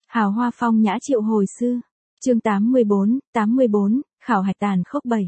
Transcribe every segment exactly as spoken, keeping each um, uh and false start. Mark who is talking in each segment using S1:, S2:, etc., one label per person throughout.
S1: Hào hoa phong nhã triệu hồi sư. Chương tám mươi bốn, tám mươi bốn, khảo hạch tàn khốc bảy.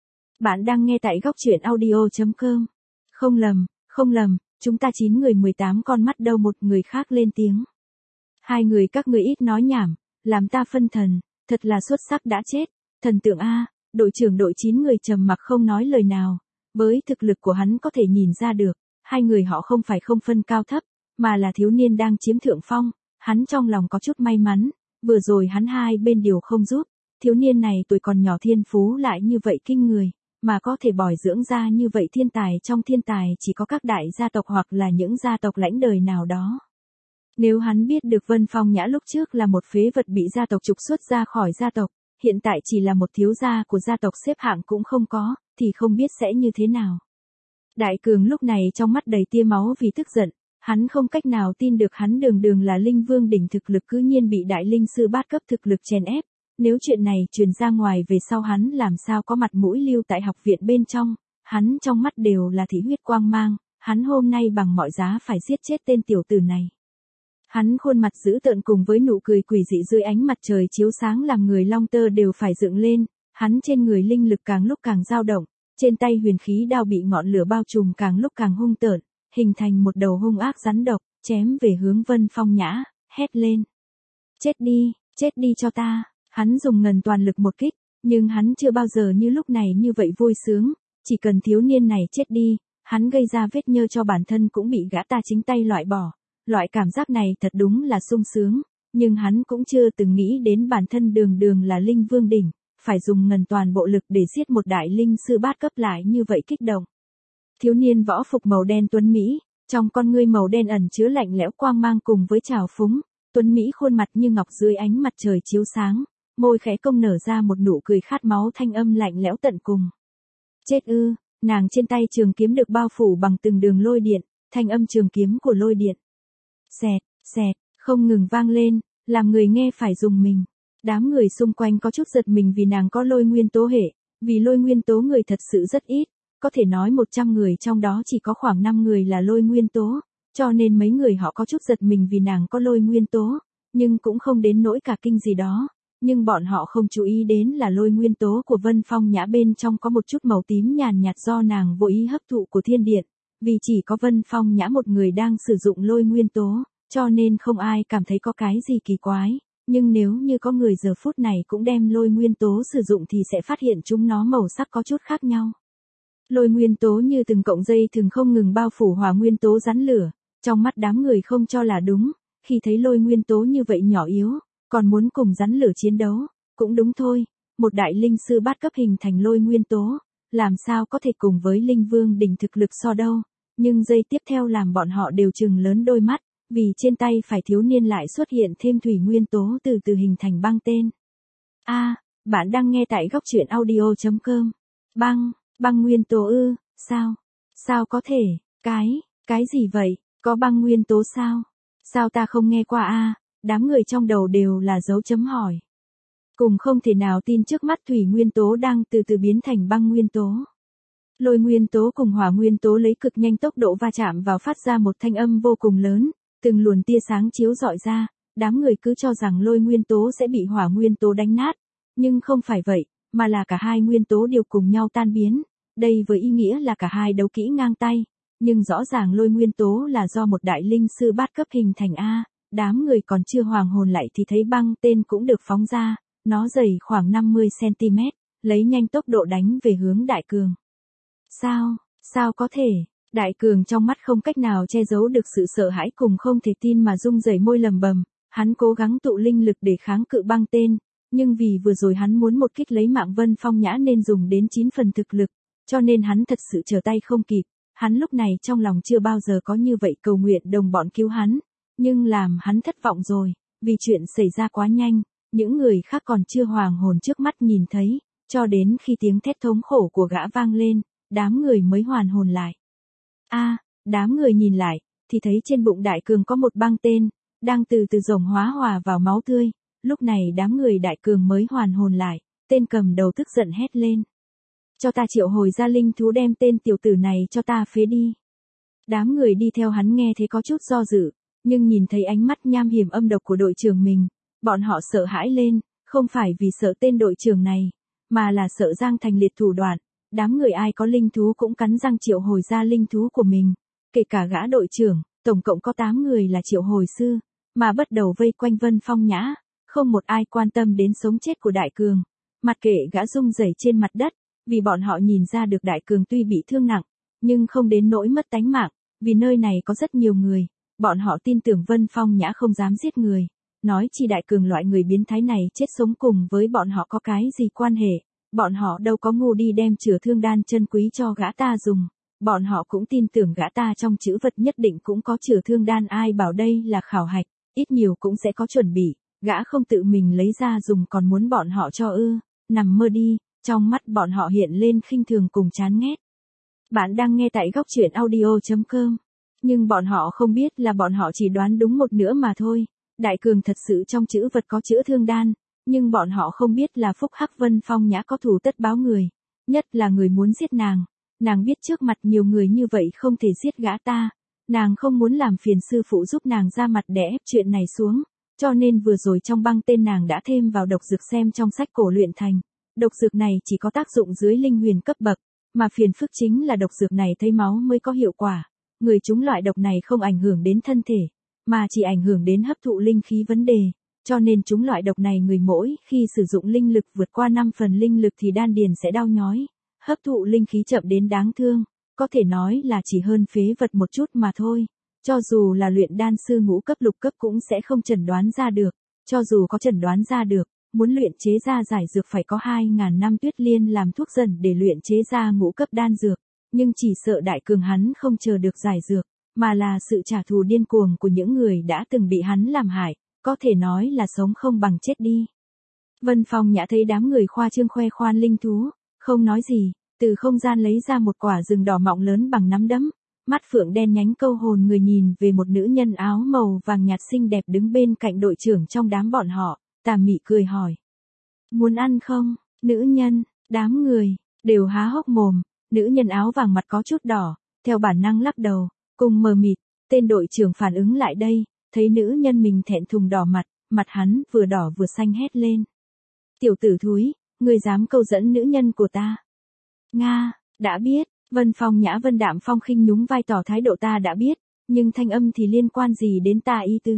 S1: Bạn đang nghe tại góc truyện audio chấm com. Không lầm, không lầm, chúng ta chín người mười tám con mắt đâu, một người khác lên tiếng. Hai người các ngươi ít nói nhảm, làm ta phân thần, thật là xuất sắc đã chết. Thần tượng A, đội trưởng đội chín người trầm mặc không nói lời nào. Với thực lực của hắn có thể nhìn ra được, hai người họ không phải không phân cao thấp, mà là thiếu niên đang chiếm thượng phong. Hắn trong lòng có chút may mắn, vừa rồi hắn hai bên đều không giúp, thiếu niên này tuổi còn nhỏ thiên phú lại như vậy kinh người, mà có thể bồi dưỡng ra như vậy thiên tài trong thiên tài chỉ có các đại gia tộc hoặc là những gia tộc lãnh đời nào đó. Nếu hắn biết được Vân Phong Nhã lúc trước là một phế vật bị gia tộc trục xuất ra khỏi gia tộc, hiện tại chỉ là một thiếu gia của gia tộc xếp hạng cũng không có, thì không biết sẽ như thế nào. Đại Cường lúc này trong mắt đầy tia máu vì tức giận. Hắn không cách nào tin được hắn đường đường là linh vương đỉnh thực lực cứ nhiên bị đại linh sư bát cấp thực lực chèn ép. Nếu chuyện này truyền ra ngoài về sau hắn làm sao có mặt mũi lưu tại học viện bên trong, hắn trong mắt đều là thị huyết quang mang, hắn hôm nay bằng mọi giá phải giết chết tên tiểu tử này. Hắn khuôn mặt dữ tợn cùng với nụ cười quỷ dị dưới ánh mặt trời chiếu sáng làm người long tơ đều phải dựng lên, hắn trên người linh lực càng lúc càng dao động, trên tay huyền khí đao bị ngọn lửa bao trùm càng lúc càng hung tợn. Hình thành một đầu hung ác rắn độc, chém về hướng Vân Phong Nhã, hét lên. Chết đi, chết đi cho ta, hắn dùng ngần toàn lực một kích, nhưng hắn chưa bao giờ như lúc này như vậy vui sướng, chỉ cần thiếu niên này chết đi, hắn gây ra vết nhơ cho bản thân cũng bị gã ta chính tay loại bỏ, loại cảm giác này thật đúng là sung sướng, nhưng hắn cũng chưa từng nghĩ đến bản thân đường đường là linh vương đỉnh, phải dùng ngần toàn bộ lực để giết một đại linh sư bát cấp lại như vậy kích động. Thiếu niên võ phục màu đen tuấn Mỹ, trong con ngươi màu đen ẩn chứa lạnh lẽo quang mang cùng với trào phúng, tuấn Mỹ khuôn mặt như ngọc dưới ánh mặt trời chiếu sáng, môi khẽ cong nở ra một nụ cười khát máu thanh âm lạnh lẽo tận cùng. Chết ư, nàng trên tay trường kiếm được bao phủ bằng từng đường lôi điện, thanh âm trường kiếm của lôi điện. Xẹt, xẹt, không ngừng vang lên, làm người nghe phải dùng mình. Đám người xung quanh có chút giật mình vì nàng có lôi nguyên tố hệ, vì lôi nguyên tố người thật sự rất ít. Có thể nói một trăm người trong đó chỉ có khoảng năm người là lôi nguyên tố, cho nên mấy người họ có chút giật mình vì nàng có lôi nguyên tố, nhưng cũng không đến nỗi cả kinh gì đó. Nhưng bọn họ không chú ý đến là lôi nguyên tố của Vân Phong Nhã bên trong có một chút màu tím nhàn nhạt do nàng vô ý hấp thụ của thiên điện, vì chỉ có Vân Phong Nhã một người đang sử dụng lôi nguyên tố, cho nên không ai cảm thấy có cái gì kỳ quái. Nhưng nếu như có người giờ phút này cũng đem lôi nguyên tố sử dụng thì sẽ phát hiện chúng nó màu sắc có chút khác nhau. Lôi nguyên tố như từng cọng dây thường không ngừng bao phủ hỏa nguyên tố rắn lửa, trong mắt đám người không cho là đúng, khi thấy lôi nguyên tố như vậy nhỏ yếu, còn muốn cùng rắn lửa chiến đấu, cũng đúng thôi, một đại linh sư bát cấp hình thành lôi nguyên tố, làm sao có thể cùng với linh vương đỉnh thực lực so đâu, nhưng giây tiếp theo làm bọn họ đều trừng lớn đôi mắt, vì trên tay phải thiếu niên lại xuất hiện thêm thủy nguyên tố từ từ hình thành băng tên. A, à, bạn đang nghe tại góc truyện audio chấm com. Băng. Băng nguyên tố ư, sao? Sao có thể, cái, cái gì vậy, có băng nguyên tố sao? Sao ta không nghe qua a? À? Đám người trong đầu đều là dấu chấm hỏi. Cùng không thể nào tin trước mắt thủy nguyên tố đang từ từ biến thành băng nguyên tố. Lôi nguyên tố cùng hỏa nguyên tố lấy cực nhanh tốc độ va chạm vào phát ra một thanh âm vô cùng lớn, từng luồn tia sáng chiếu rọi ra, đám người cứ cho rằng lôi nguyên tố sẽ bị hỏa nguyên tố đánh nát, nhưng không phải vậy, mà là cả hai nguyên tố đều cùng nhau tan biến. Đây với ý nghĩa là cả hai đấu kỹ ngang tay, nhưng rõ ràng lôi nguyên tố là do một đại linh sư bát cấp hình thành A, đám người còn chưa hoàng hồn lại thì thấy băng tên cũng được phóng ra, nó dày khoảng năm mươi xăng-ti-mét, lấy nhanh tốc độ đánh về hướng Đại Cường. Sao, sao có thể, Đại Cường trong mắt không cách nào che giấu được sự sợ hãi cùng không thể tin mà rung rẩy môi lầm bầm, hắn cố gắng tụ linh lực để kháng cự băng tên, nhưng vì vừa rồi hắn muốn một kích lấy mạng Vân Phong Nhã nên dùng đến chín phần thực lực. Cho nên hắn thật sự trở tay không kịp, hắn lúc này trong lòng chưa bao giờ có như vậy cầu nguyện đồng bọn cứu hắn, nhưng làm hắn thất vọng rồi, vì chuyện xảy ra quá nhanh, những người khác còn chưa hoàng hồn trước mắt nhìn thấy, cho đến khi tiếng thét thống khổ của gã vang lên, đám người mới hoàn hồn lại. A, à, đám người nhìn lại, thì thấy trên bụng Đại Cường có một băng tên, đang từ từ rồng hóa hòa vào máu tươi, lúc này đám người Đại Cường mới hoàn hồn lại, tên cầm đầu tức giận hét lên. Cho ta triệu hồi ra linh thú đem tên tiểu tử này cho ta phế đi. Đám người đi theo hắn nghe thấy có chút do dự, nhưng nhìn thấy ánh mắt nham hiểm âm độc của đội trưởng mình, Bọn họ sợ hãi lên, không phải vì sợ tên đội trưởng này, mà là sợ Giang Thành Liệt thủ đoạn, đám người ai có linh thú cũng cắn răng triệu hồi ra linh thú của mình, kể cả gã đội trưởng, tổng cộng có tám người là triệu hồi sư, mà bắt đầu vây quanh Vân Phong Nhã, không một ai quan tâm đến sống chết của Đại Cường, mặc kệ gã rung rẩy trên mặt đất, vì bọn họ nhìn ra được Đại Cường tuy bị thương nặng, nhưng không đến nỗi mất tánh mạng, vì nơi này có rất nhiều người, bọn họ tin tưởng Vân Phong Nhã không dám giết người, nói chi Đại Cường loại người biến thái này chết sống cùng với bọn họ có cái gì quan hệ, bọn họ đâu có ngu đi đem chữa thương đan chân quý cho gã ta dùng, bọn họ cũng tin tưởng gã ta trong chữ vật nhất định cũng có chữa thương đan, ai bảo đây là khảo hạch, ít nhiều cũng sẽ có chuẩn bị, gã không tự mình lấy ra dùng còn muốn bọn họ cho ư, nằm mơ đi, trong mắt bọn họ hiện lên khinh thường cùng chán ghét. Bạn đang nghe tại góc truyện audio chấm com. Nhưng bọn họ không biết là bọn họ chỉ đoán đúng một nửa mà thôi. Đại Cường thật sự trong chữ vật có chữa thương đan, nhưng bọn họ không biết là Phúc Hắc Vân Phong Nhã có thù tất báo người, nhất là người muốn giết nàng. Nàng biết trước mặt nhiều người như vậy không thể giết gã ta, nàng không muốn làm phiền sư phụ giúp nàng ra mặt để ép chuyện này xuống, cho nên vừa rồi trong băng tên nàng đã thêm vào độc dược xem trong sách cổ luyện thành. Độc dược này chỉ có tác dụng dưới linh huyền cấp bậc, mà phiền phức chính là độc dược này thấy máu mới có hiệu quả. Người trúng loại độc này không ảnh hưởng đến thân thể, mà chỉ ảnh hưởng đến hấp thụ linh khí vấn đề, cho nên trúng loại độc này người mỗi khi sử dụng linh lực vượt qua năm phần linh lực thì đan điền sẽ đau nhói, hấp thụ linh khí chậm đến đáng thương, có thể nói là chỉ hơn phế vật một chút mà thôi. Cho dù là luyện đan sư ngũ cấp lục cấp cũng sẽ không chẩn đoán ra được, cho dù có chẩn đoán ra được, muốn luyện chế ra giải dược phải có hai ngàn năm Tuyết Liên làm thuốc dần để luyện chế ra ngũ cấp đan dược, nhưng chỉ sợ Đại Cường hắn không chờ được giải dược, mà là sự trả thù điên cuồng của những người đã từng bị hắn làm hại, có thể nói là sống không bằng chết đi. Vân Phong Nhã thấy đám người khoa trương khoe khoan linh thú, không nói gì, từ không gian lấy ra một quả rừng đỏ mọng lớn bằng nắm đấm, mắt phượng đen nhánh câu hồn người nhìn về một nữ nhân áo màu vàng nhạt xinh đẹp đứng bên cạnh đội trưởng trong đám bọn họ, tà mị cười hỏi. Muốn ăn không? Nữ nhân, đám người, đều há hốc mồm, nữ nhân áo vàng mặt có chút đỏ, theo bản năng lắc đầu, cùng mờ mịt, tên đội trưởng phản ứng lại đây, thấy nữ nhân mình thẹn thùng đỏ mặt, mặt hắn vừa đỏ vừa xanh hét lên. Tiểu tử thúi, ngươi dám câu dẫn nữ nhân của ta. Nga, đã biết, Vân Phong Nhã Vân đạm phong khinh nhún vai tỏ thái độ ta đã biết, nhưng thanh âm thì liên quan gì đến ta ý tứ.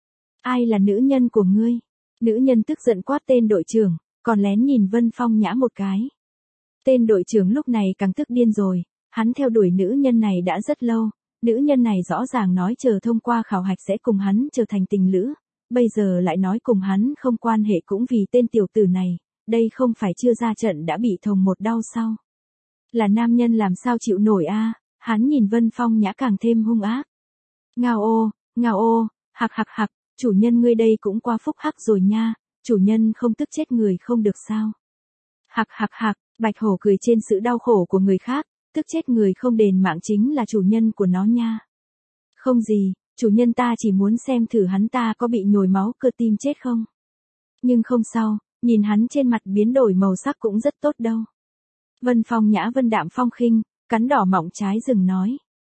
S1: Ai là nữ nhân của ngươi? Nữ nhân tức giận quát tên đội trưởng, còn lén nhìn Vân Phong Nhã một cái. Tên đội trưởng lúc này càng tức điên rồi, hắn theo đuổi nữ nhân này đã rất lâu, nữ nhân này rõ ràng nói chờ thông qua khảo hạch sẽ cùng hắn trở thành tình lữ, bây giờ lại nói cùng hắn không quan hệ cũng vì tên tiểu tử này, đây không phải chưa ra trận đã bị thòng một đau sao. Là nam nhân làm sao chịu nổi a? Hắn nhìn Vân Phong Nhã càng thêm hung ác. Ngao ô, ngao ô, hạc hạc hạc, chủ nhân ngươi đây cũng qua phúc hắc rồi nha, chủ nhân không tức chết người không được sao. Hạc hạc hạc, bạch hổ cười trên sự đau khổ của người khác, tức chết người không đền mạng chính là chủ nhân của nó nha. Không gì, chủ nhân ta chỉ muốn xem thử hắn ta có bị nhồi máu cơ tim chết không. Nhưng không sao, nhìn hắn trên mặt biến đổi màu sắc cũng rất tốt đâu. Vân Phong Nhã Vân đạm phong khinh, cắn đỏ mọng trái rừng nói.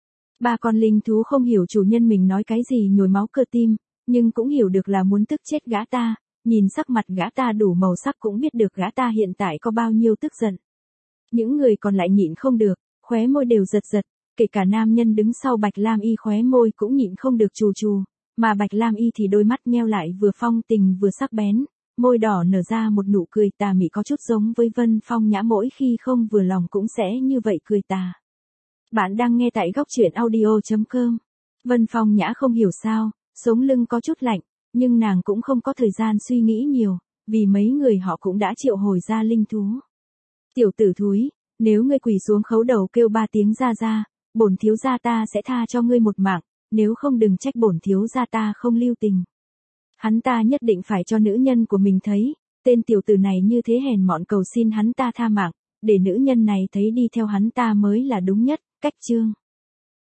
S1: Ba con linh thú không hiểu chủ nhân mình nói cái gì nhồi máu cơ tim, nhưng cũng hiểu được là muốn tức chết gã ta, nhìn sắc mặt gã ta đủ màu sắc cũng biết được gã ta hiện tại có bao nhiêu tức giận. Những người còn lại nhịn không được, khóe môi đều giật giật, kể cả nam nhân đứng sau Bạch Lam Y khóe môi cũng nhịn không được trù trù, mà Bạch Lam Y thì đôi mắt nheo lại vừa phong tình vừa sắc bén, môi đỏ nở ra một nụ cười tà mị có chút giống với Vân Phong Nhã mỗi khi không vừa lòng cũng sẽ như vậy cười tà. Bạn đang nghe tại góc truyện audio chấm com. Vân Phong Nhã không hiểu sao, sống lưng có chút lạnh, nhưng nàng cũng không có thời gian suy nghĩ nhiều, vì mấy người họ cũng đã triệu hồi ra linh thú. Tiểu tử thúi, nếu ngươi quỳ xuống khấu đầu kêu ba tiếng ra ra, bổn thiếu gia ta sẽ tha cho ngươi một mạng, nếu không đừng trách bổn thiếu gia ta không lưu tình. Hắn ta nhất định phải cho nữ nhân của mình thấy, tên tiểu tử này như thế hèn mọn cầu xin hắn ta tha mạng, để nữ nhân này thấy đi theo hắn ta mới là đúng nhất, cách chương.